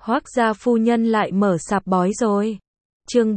Hoác gia phu nhân lại mở sạp bói rồi. Chương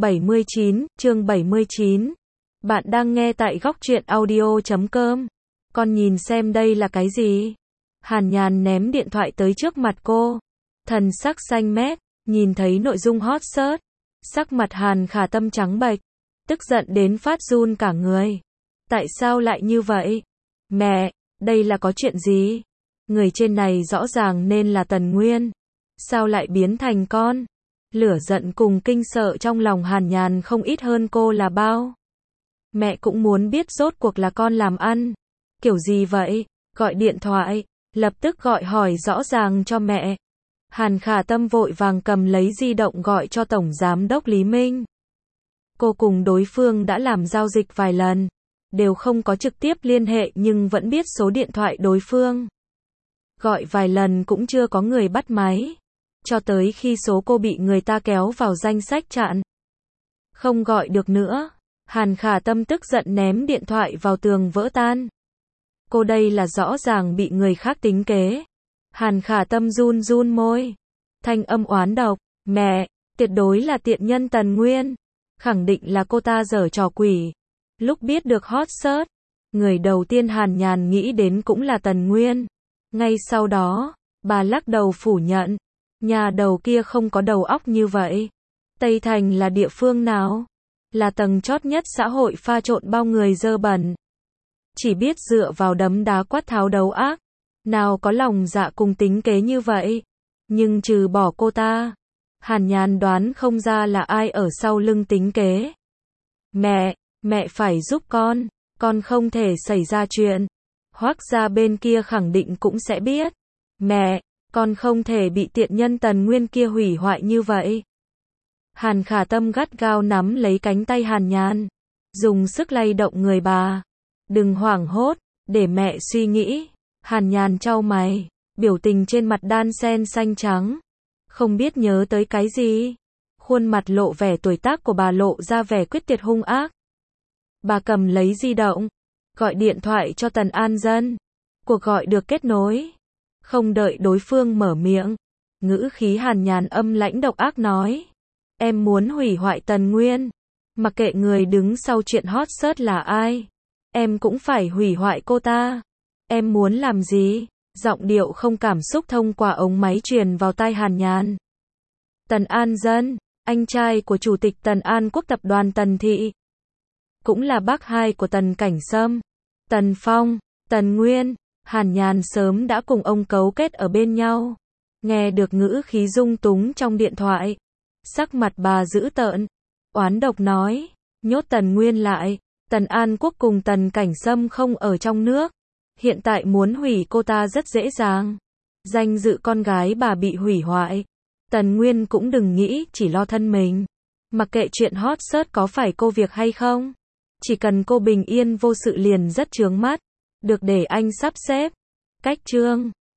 79. Bạn đang nghe tại góc truyện audio.com. Con nhìn xem đây là cái gì? Hàn Nhàn ném điện thoại tới trước mặt cô. Thần sắc xanh mét, nhìn thấy nội dung hot search. Sắc mặt Hàn Khả Tâm trắng bệch, tức giận đến phát run cả người. Tại sao lại như vậy? Mẹ, đây là có chuyện gì? Người trên này rõ ràng nên là Tần Nguyên. Sao lại biến thành con? Lửa giận cùng kinh sợ trong lòng Hàn Nhàn không ít hơn cô là bao. Mẹ cũng muốn biết rốt cuộc là con làm ăn kiểu gì vậy? Gọi điện thoại, lập tức gọi hỏi rõ ràng cho mẹ. Hàn Khả Tâm vội vàng cầm lấy di động gọi cho Tổng Giám đốc Lý Minh. Cô cùng đối phương đã làm giao dịch vài lần, đều không có trực tiếp liên hệ nhưng vẫn biết số điện thoại đối phương. Gọi vài lần cũng chưa có người bắt máy, cho tới khi số cô bị người ta kéo vào danh sách chặn. Không gọi được nữa, Hàn Khả Tâm tức giận ném điện thoại vào tường vỡ tan. Cô đây là rõ ràng bị người khác tính kế. Hàn Khả Tâm run run môi, thanh âm oán độc, mẹ, tuyệt đối là tiện nhân Tần Nguyên, khẳng định là cô ta giở trò quỷ. Lúc biết được hot search, người đầu tiên Hàn Nhàn nghĩ đến cũng là Tần Nguyên. Ngay sau đó, bà lắc đầu phủ nhận, nhà đầu kia không có đầu óc như vậy. Tây Thành là địa phương nào? Là tầng chót nhất xã hội pha trộn bao người dơ bẩn. Chỉ biết dựa vào đấm đá quát tháo đấu ác, nào có lòng dạ cùng tính kế như vậy. Nhưng trừ bỏ cô ta, Hàn Nhàn đoán không ra là ai ở sau lưng tính kế. Mẹ phải giúp con không thể xảy ra chuyện. Hoác gia bên kia khẳng định cũng sẽ biết. Mẹ, con không thể bị tiện nhân Tần Nguyên kia hủy hoại như vậy. Hàn Khả Tâm gắt gao nắm lấy cánh tay Hàn Nhàn, dùng sức lay động người bà. Đừng hoảng hốt, để mẹ suy nghĩ. Hàn Nhàn chau mày, biểu tình trên mặt đan xen xanh trắng. Không biết nhớ tới cái gì. Khuôn mặt lộ vẻ tuổi tác của bà lộ ra vẻ quyết tuyệt hung ác. Bà cầm lấy di động, gọi điện thoại cho Tần An Dân. Cuộc gọi được kết nối. Không đợi đối phương mở miệng, ngữ khí Hàn Nhàn âm lãnh độc ác nói. Em muốn hủy hoại Tần Nguyên. Mặc kệ người đứng sau chuyện hot search là ai, em cũng phải hủy hoại cô ta. Em muốn làm gì? Giọng điệu không cảm xúc thông qua ống máy truyền vào tai Hàn Nhàn. Tần An Dân, anh trai của Chủ tịch Tần An Quốc tập đoàn Tần Thị, cũng là bác hai của Tần Cảnh Sâm, Tần Phong, Tần Nguyên. Hàn Nhàn sớm đã cùng ông cấu kết ở bên nhau. Nghe được ngữ khí dung túng trong điện thoại, sắc mặt bà dữ tợn, oán độc nói, nhốt Tần Nguyên lại. Tần An Quốc cùng Tần Cảnh Sâm không ở trong nước, hiện tại muốn hủy cô ta rất dễ dàng. Danh dự con gái bà bị hủy hoại, Tần Nguyên cũng đừng nghĩ chỉ lo thân mình. Mặc kệ chuyện hot search có phải cô việc hay không, chỉ cần cô bình yên vô sự liền rất chướng mắt. Được để anh sắp xếp. Cách chương